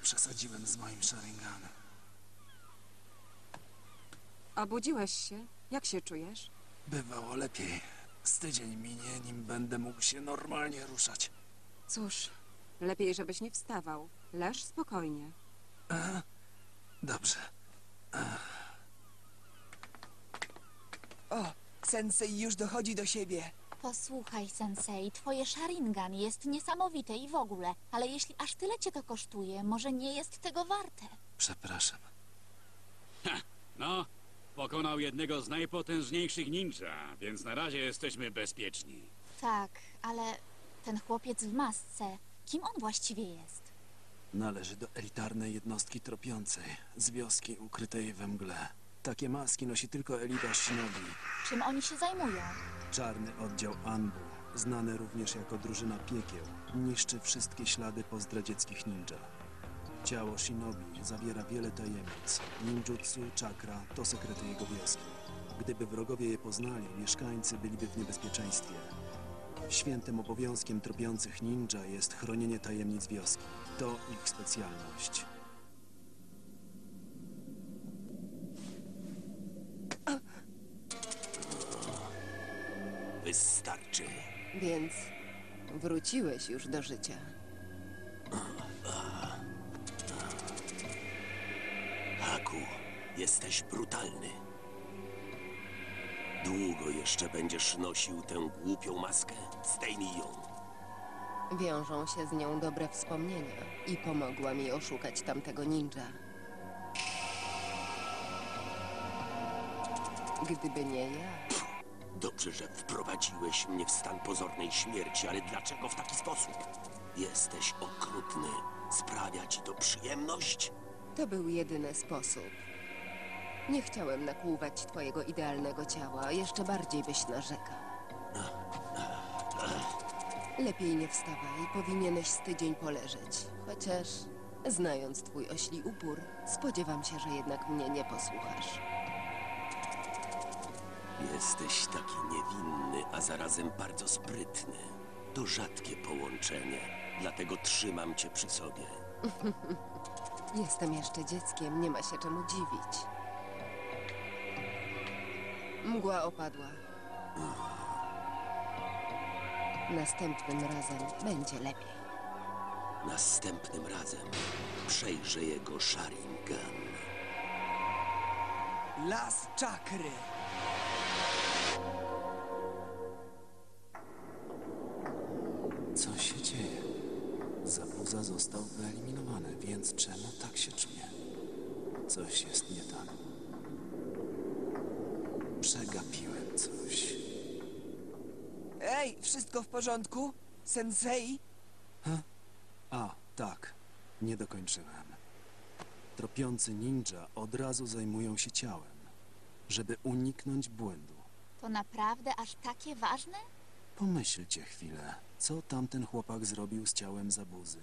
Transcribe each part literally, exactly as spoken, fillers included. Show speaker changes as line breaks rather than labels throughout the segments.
przesadziłem z moim Sharinganem.
Obudziłeś się? Jak się czujesz?
Bywało lepiej. Z tydzień minie, nim będę mógł się normalnie ruszać.
Cóż, lepiej, żebyś nie wstawał. Leż spokojnie.
A? Dobrze.
O, sensei już dochodzi do siebie.
Posłuchaj, sensei, twoje Sharingan jest niesamowite i w ogóle, ale jeśli aż tyle cię to kosztuje, może nie jest tego warte.
Przepraszam.
Ha, no, pokonał jednego z najpotężniejszych ninja, więc na razie jesteśmy bezpieczni.
Tak, ale ten chłopiec w masce, kim on właściwie jest?
Należy do elitarnej jednostki tropiącej, z wioski ukrytej we mgle. Takie maski nosi tylko elita shinobi.
Czym oni się zajmują?
Czarny oddział Anbu, znany również jako drużyna piekieł, niszczy wszystkie ślady po zdradzieckich ninja. Ciało shinobi zawiera wiele tajemnic. Ninjutsu, czakra to sekrety jego wioski. Gdyby wrogowie je poznali, mieszkańcy byliby w niebezpieczeństwie. Świętym obowiązkiem tropiących ninja jest chronienie tajemnic wioski. To ich specjalność.
Wystarczy.
Więc wróciłeś już do życia.
Haku, jesteś brutalny. Długo jeszcze będziesz nosił tę głupią maskę? Zdejmij ją.
Wiążą się z nią dobre wspomnienia i pomogła mi oszukać tamtego ninja. Gdyby nie ja...
Dobrze, że wprowadziłeś mnie w stan pozornej śmierci, ale dlaczego w taki sposób? Jesteś okrutny. Sprawia ci to przyjemność?
To był jedyny sposób. Nie chciałem nakłuwać twojego idealnego ciała, jeszcze bardziej byś narzekał. Lepiej nie wstawaj, powinieneś z tydzień poleżeć. Chociaż, znając twój ośli upór, spodziewam się, że jednak mnie nie posłuchasz.
Jesteś taki niewinny, a zarazem bardzo sprytny. To rzadkie połączenie, dlatego trzymam cię przy sobie.
Jestem jeszcze dzieckiem, nie ma się czemu dziwić. Mgła opadła. Następnym razem będzie lepiej.
Następnym razem przejrzę jego Sharingan.
Las czakry.
Co się dzieje? Zabuza został wyeliminowany, więc czemu tak się czuję? Coś jest nie tak. Przegapiłem coś.
Ej, wszystko w porządku? Sensei?
A, tak. Nie dokończyłem. Tropiący ninja od razu zajmują się ciałem, żeby uniknąć błędu.
To naprawdę aż takie ważne?
Pomyślcie chwilę, co tamten chłopak zrobił z ciałem Zabuzy.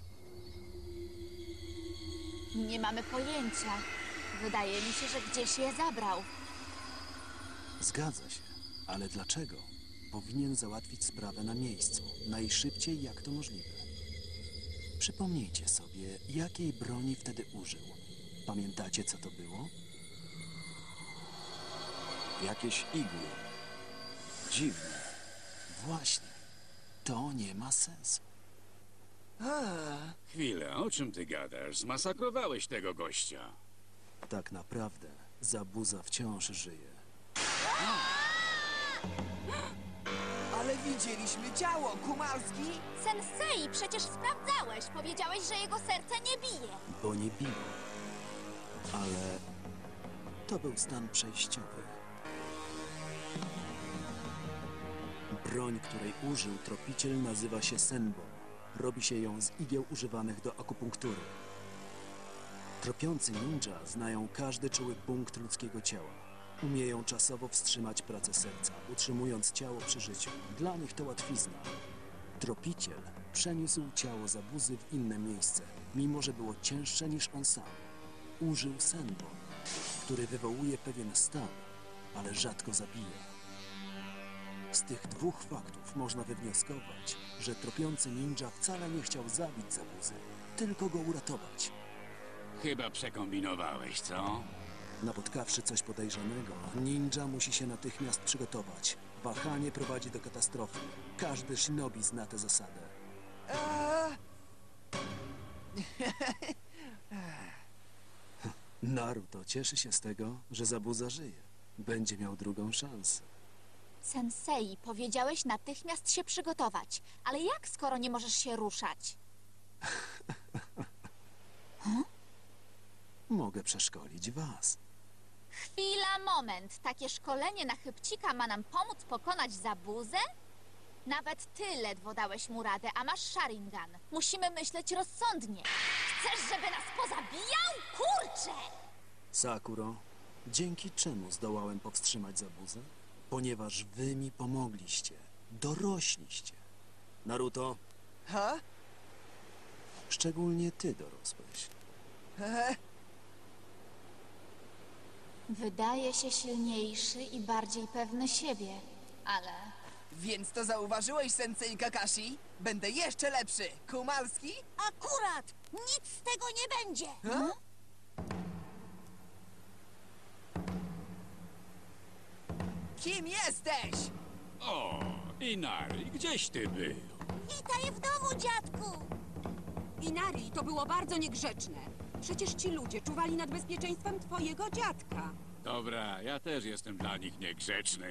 Nie mamy pojęcia. Wydaje mi się, że gdzieś je zabrał.
Zgadza się, ale dlaczego? Powinien załatwić sprawę na miejscu, najszybciej jak to możliwe. Przypomnijcie sobie, jakiej broni wtedy użył. Pamiętacie, co to było? Jakieś igły. Dziwne. Właśnie. To nie ma sensu.
A,
Chwilę, o czym ty gadasz? Zmasakrowałeś tego gościa.
Tak naprawdę Zabuza wciąż żyje.
ale widzieliśmy ciało, Kumalski.
Sensei, przecież sprawdzałeś. Powiedziałeś, że jego serce nie bije.
Bo nie biło. Ale to był stan przejściowy. Broń, której użył tropiciel, nazywa się senbon. Robi się ją z igieł używanych do akupunktury. Tropiący ninja znają każdy czuły punkt ludzkiego ciała. Umieją czasowo wstrzymać pracę serca, utrzymując ciało przy życiu. Dla nich to łatwizna. Tropiciel przeniósł ciało Zabuzy w inne miejsce, mimo że było cięższe niż on sam. Użył senbon, który wywołuje pewien stan, ale rzadko zabija. Z tych dwóch faktów można wywnioskować, że tropiący ninja wcale nie chciał zabić Zabuzy, tylko go uratować.
Chyba przekombinowałeś, co?
Napotkawszy coś podejrzanego, ninja musi się natychmiast przygotować. Wahanie prowadzi do katastrofy. Każdy shinobi zna tę zasadę.
Eee,
Naruto cieszy się z tego, że Zabuza żyje. Będzie miał drugą szansę.
Sensei, powiedziałeś natychmiast się przygotować. Ale jak, skoro nie możesz się ruszać?
Mogę przeszkolić was.
Chwila, moment. Takie szkolenie na chybcika ma nam pomóc pokonać Zabuzę? Nawet ty ledwo dałeś mu radę, a masz Sharingan. Musimy myśleć rozsądnie. Chcesz, żeby nas pozabijał? Kurczę!
Sakuro, dzięki czemu zdołałem powstrzymać Zabuzę? Ponieważ wy mi pomogliście. Dorośliście. Naruto,
ha?
szczególnie ty dorosłeś.
Eee,
Wydaje się silniejszy i bardziej pewny siebie, ale...
Więc to zauważyłeś, Sensei Kakashi? Będę jeszcze lepszy. Kumalski?
Akurat! Nic z tego nie będzie!
Ha? Kim jesteś?
O, Inari, gdzieś ty był?
Witaj w domu, dziadku!
Inari, to było bardzo niegrzeczne. Przecież ci ludzie czuwali nad bezpieczeństwem twojego dziadka.
Dobra, ja też jestem dla nich niegrzeczny.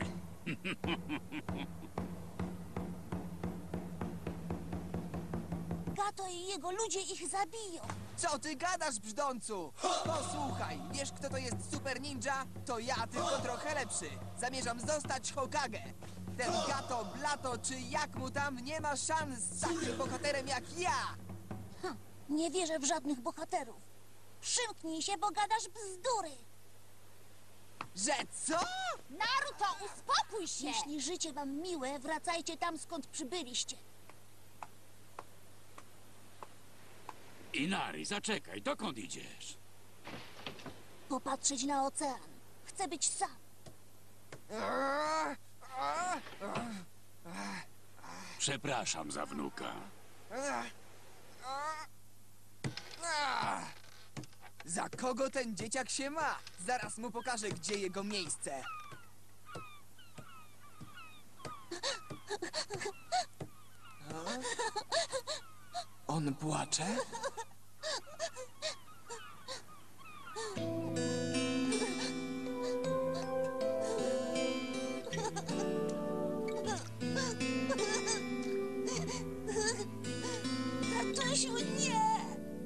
Gato i jego ludzie ich zabiją.
Co ty gadasz, brzdącu? Posłuchaj, wiesz kto to jest super ninja? To ja, tylko trochę lepszy. Zamierzam zostać Hokage. Ten Gato, Blato, czy jak mu tam, nie ma szans z takim bohaterem jak ja.
Nie wierzę w żadnych bohaterów. Przymknij się, bo gadasz bzdury.
Że co?
Naruto, uspokój się!
Jeśli życie wam miłe, wracajcie tam, skąd przybyliście.
Inari, zaczekaj, dokąd idziesz?
Popatrzeć na ocean. Chcę być sam.
Eee,
Przepraszam za wnuka.
eee, eee. Za kogo ten dzieciak się ma? Zaraz mu pokażę, gdzie jego miejsce. A? On płacze?
Tatusiu, nie!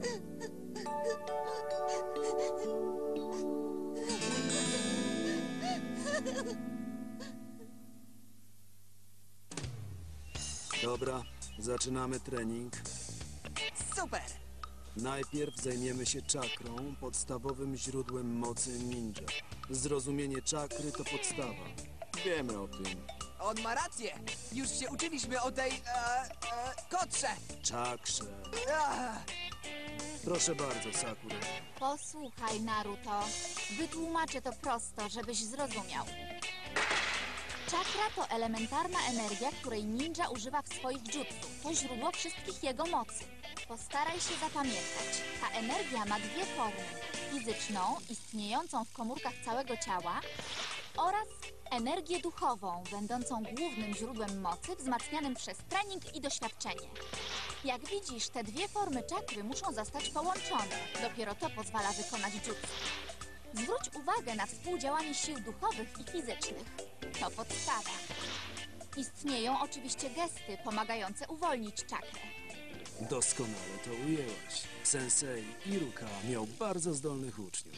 Dobra, zaczynamy trening.
Super!
Najpierw zajmiemy się czakrą, podstawowym źródłem mocy ninja. Zrozumienie czakry to podstawa. Wiemy o tym.
On ma rację. Już się uczyliśmy o tej... E, e, kotrze.
Czakrze.
Ah,
Proszę bardzo, Sakura.
Posłuchaj, Naruto. Wytłumaczę to prosto, żebyś zrozumiał. Czakra to elementarna energia, której ninja używa w swoich jutsu. To źródło wszystkich jego mocy. Postaraj się zapamiętać. Ta energia ma dwie formy. Fizyczną, istniejącą w komórkach całego ciała, oraz energię duchową, będącą głównym źródłem mocy, wzmacnianym przez trening i doświadczenie. Jak widzisz, te dwie formy czakry muszą zostać połączone. Dopiero to pozwala wykonać jutsu. Zwróć uwagę na współdziałanie sił duchowych i fizycznych. To podstawa. Istnieją oczywiście gesty pomagające uwolnić czakrę.
Doskonale to ujęłaś. Sensei Iruka miał bardzo zdolnych uczniów.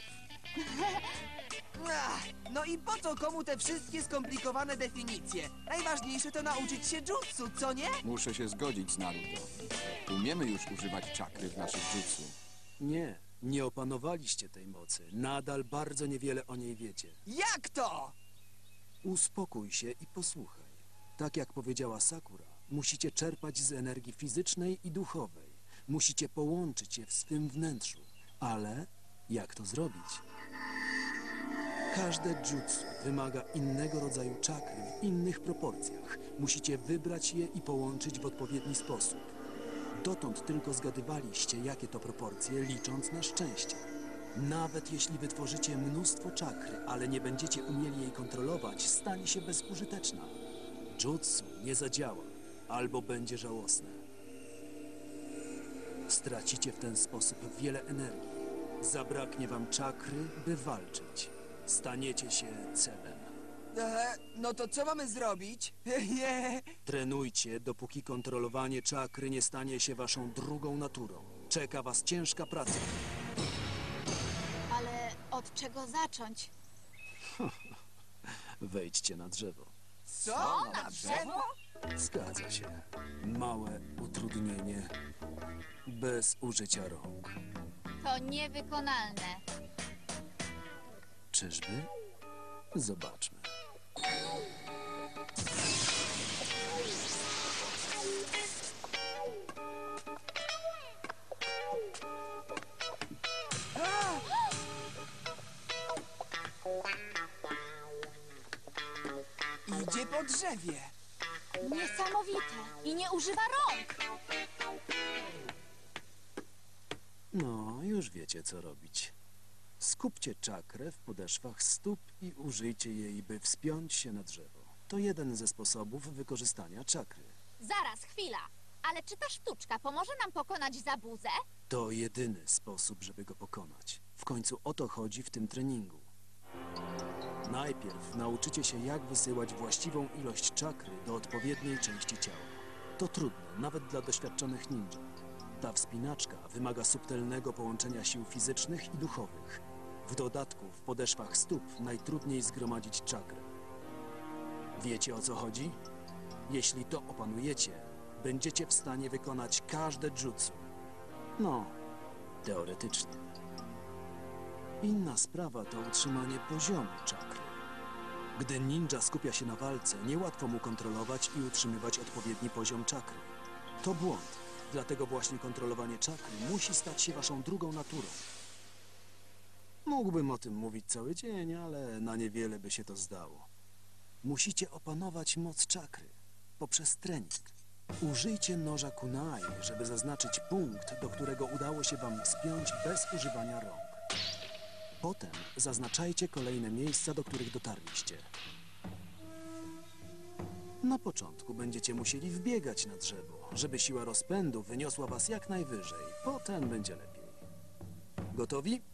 ah, no i po co komu te wszystkie skomplikowane definicje? Najważniejsze to nauczyć się jutsu, co nie?
Muszę się zgodzić z Naruto. Umiemy już używać czakry w naszych jutsu.
Nie, nie opanowaliście tej mocy. Nadal bardzo niewiele o niej wiecie.
Jak to?
Uspokój się i posłuchaj. Tak jak powiedziała Sakura, musicie czerpać z energii fizycznej i duchowej. Musicie połączyć je w swym wnętrzu. Ale jak to zrobić? Każde jutsu wymaga innego rodzaju czakry w innych proporcjach. Musicie wybrać je i połączyć w odpowiedni sposób. Dotąd tylko zgadywaliście, jakie to proporcje, licząc na szczęście. Nawet jeśli wytworzycie mnóstwo czakry, ale nie będziecie umieli jej kontrolować, stanie się bezużyteczna. Jutsu nie zadziała, albo będzie żałosne. Stracicie w ten sposób wiele energii. Zabraknie wam czakry, by walczyć. Staniecie się celem.
E, no to co mamy zrobić? Nie.
Trenujcie, dopóki kontrolowanie czakry nie stanie się waszą drugą naturą. Czeka was ciężka praca.
Ale od czego zacząć?
Wejdźcie na drzewo.
Co? Na drzewo?
Zgadza się. Małe utrudnienie. Bez użycia rąk.
To niewykonalne.
Czyżby? Zobaczmy.
Idzie po drzewie.
Niesamowite. I nie używa rąk.
No, już wiecie, co robić. Skupcie czakrę w podeszwach stóp i użyjcie jej, by wspiąć się na drzewo. To jeden ze sposobów wykorzystania czakry.
Zaraz, chwila. Ale czy ta sztuczka pomoże nam pokonać zabuzę?
To jedyny sposób, żeby go pokonać. W końcu o to chodzi w tym treningu. Najpierw nauczycie się, jak wysyłać właściwą ilość czakry do odpowiedniej części ciała. To trudne, nawet dla doświadczonych ninja. Ta wspinaczka wymaga subtelnego połączenia sił fizycznych i duchowych. W dodatku w podeszwach stóp najtrudniej zgromadzić czakrę. Wiecie, o co chodzi? Jeśli to opanujecie, będziecie w stanie wykonać każde jutsu. No, teoretycznie. Inna sprawa to utrzymanie poziomu czakry. Gdy ninja skupia się na walce, niełatwo mu kontrolować i utrzymywać odpowiedni poziom czakry. To błąd, dlatego właśnie kontrolowanie czakry musi stać się waszą drugą naturą. Mógłbym o tym mówić cały dzień, ale na niewiele by się to zdało. Musicie opanować moc czakry poprzez trening. Użyjcie noża kunai, żeby zaznaczyć punkt, do którego udało się wam wspiąć bez używania rąk. Potem zaznaczajcie kolejne miejsca, do których dotarliście. Na początku będziecie musieli wbiegać na drzewo, żeby siła rozpędu wyniosła was jak najwyżej. Potem będzie lepiej. Gotowi?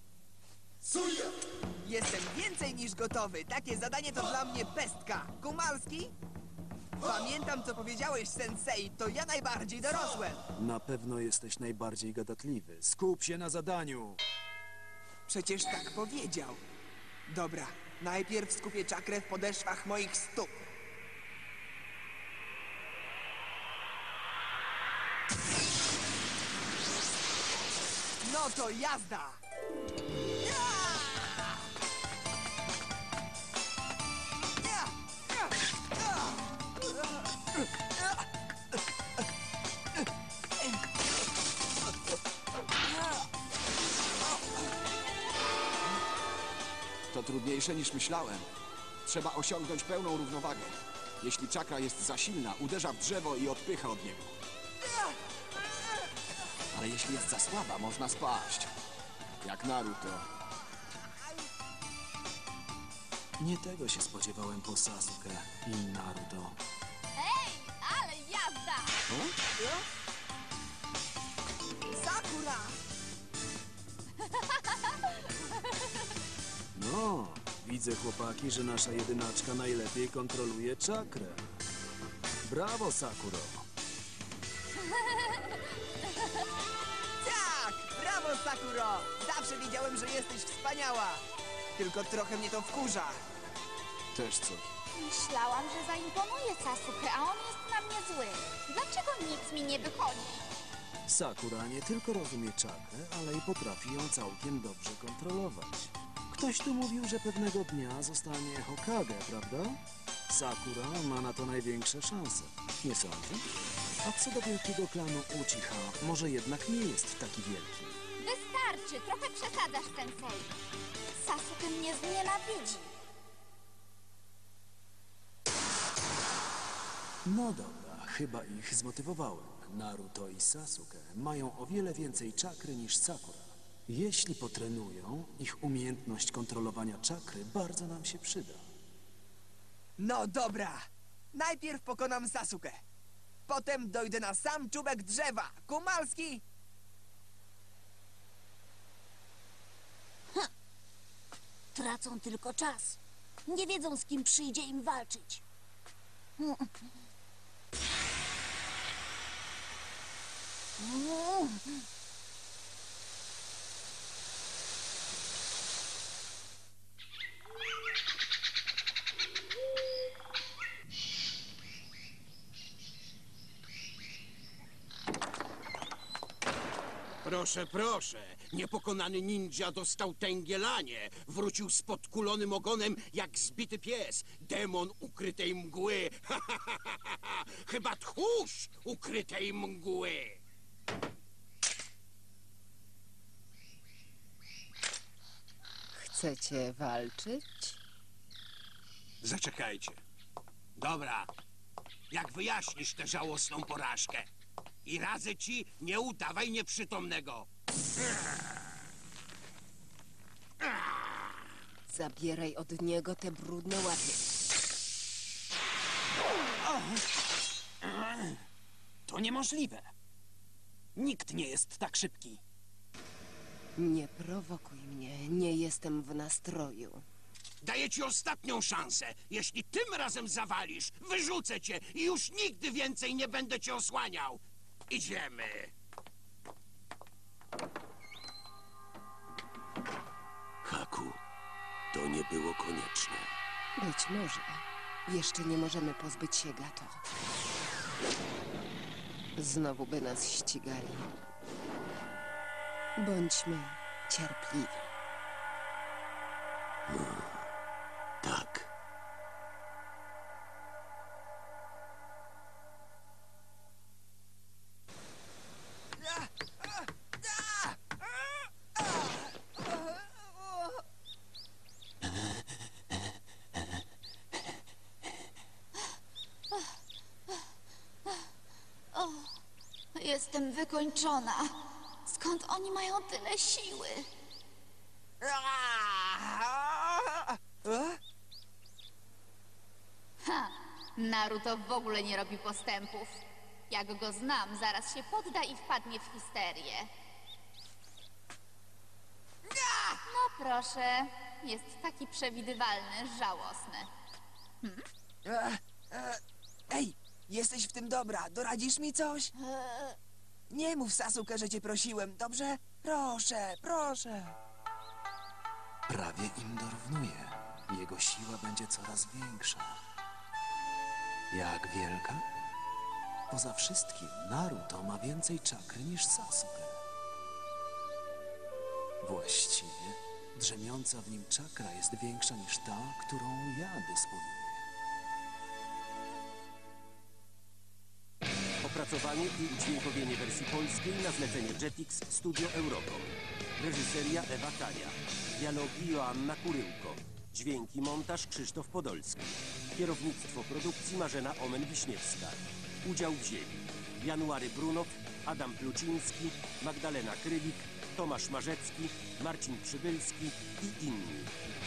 Jestem więcej niż gotowy. Takie zadanie to dla mnie pestka. Kumalski? Pamiętam, co powiedziałeś, sensei. To ja najbardziej dorosłem.
Na pewno jesteś najbardziej gadatliwy. Skup się na zadaniu!
Przecież tak powiedział. Dobra, najpierw skupię czakrę w podeszwach moich stóp. No to jazda! Ja! Ja! Ja! Ja!
To trudniejsze niż myślałem. Trzeba osiągnąć pełną równowagę. Jeśli czakra jest za silna, uderza w drzewo i odpycha od niego. Ale jeśli jest za słaba, można spaść. Jak Naruto.
Nie tego się spodziewałem po Sasuke i Naruto.
Ej, ale jazda!
Sakura!
No, widzę, chłopaki, że nasza jedynaczka najlepiej kontroluje czakrę. Brawo, Sakuro!
Tak! Brawo, Sakuro! Zawsze wiedziałem, że jesteś wspaniała. Tylko trochę mnie to wkurza.
Też coś.
Myślałam, że zaimponuję Sasuke, a on jest na mnie zły. Dlaczego nic mi nie wychodzi?
Sakura nie tylko rozumie czakrę, ale i potrafi ją całkiem dobrze kontrolować. Ktoś tu mówił, że pewnego dnia zostanie Hokage, prawda? Sakura ma na to największe szanse. Nie sądzisz? A co do wielkiego klanu Uchiha, może jednak nie jest taki wielki.
Wystarczy! Wystarczy, trochę przesadzasz, Sensei. Sasuke mnie znienawidzi.
No dobra, chyba ich zmotywowałem. Naruto i Sasuke mają o wiele więcej czakry niż Sakura. Jeśli potrenują, ich umiejętność kontrolowania czakry bardzo nam się przyda.
No dobra. Najpierw pokonam Sasuke. Potem dojdę na sam czubek drzewa. Kumalski!
Tracą tylko czas. Nie wiedzą, z kim przyjdzie im walczyć.
Proszę, proszę. Niepokonany ninja dostał tęgielanie. Wrócił z podkulonym ogonem jak zbity pies. Demon ukrytej mgły. Chyba tchórz ukrytej mgły.
Chcecie walczyć?
Zaczekajcie. Dobra. Jak wyjaśnisz tę żałosną porażkę? I radzę ci, nie udawaj nieprzytomnego.
Zabieraj od niego te brudne łapie.
To niemożliwe. Nikt nie jest tak szybki.
Nie prowokuj mnie, nie jestem w nastroju.
Daję ci ostatnią szansę. Jeśli tym razem zawalisz, wyrzucę cię i już nigdy więcej nie będę cię osłaniał. Idziemy. Haku, to nie było konieczne.
Być może. Jeszcze nie możemy pozbyć się Gato. Znowu by nas ścigali. Bądźmy cierpliwi.
Tak.
Jestem wykończona. Skąd oni mają tyle siły? Ha! Naruto w ogóle nie robi postępów. Jak go znam, zaraz się podda i wpadnie w histerię. No proszę, jest taki przewidywalny, żałosny.
Ej, jesteś w tym dobra. Doradzisz mi coś? Nie mów, Sasuke, że cię prosiłem, dobrze? Proszę, proszę.
Prawie im dorównuje. Jego siła będzie coraz większa. Jak wielka? Poza wszystkim Naruto ma więcej czakry niż Sasuke. Właściwie drzemiąca w nim czakra jest większa niż ta, którą ja dysponuję.
Opracowanie i udźwiękowienie wersji polskiej na zlecenie Jetix Studio Eurocom. Reżyseria Ewa Kania. Dialogi Joanna Kuryłko. Dźwięki montaż Krzysztof Podolski. Kierownictwo produkcji Marzena Omen-Wiśniewska. Udział wzięli January Brunow, Adam Pluciński, Magdalena Krylik, Tomasz Marzecki, Marcin Przybylski i inni.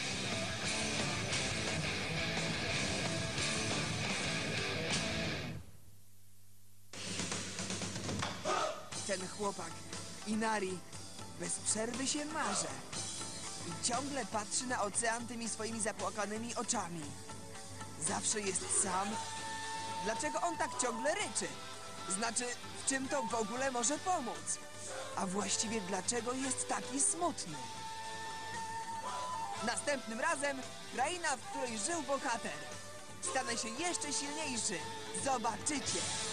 Ten chłopak, Inari, bez przerwy się marze. I ciągle patrzy na ocean tymi swoimi zapłakanymi oczami. Zawsze jest sam. Dlaczego on tak ciągle ryczy? Znaczy, w czym to w ogóle może pomóc? A właściwie dlaczego jest taki smutny? Następnym razem kraina, w której żył bohater. Stanę się jeszcze silniejszy. Zobaczycie!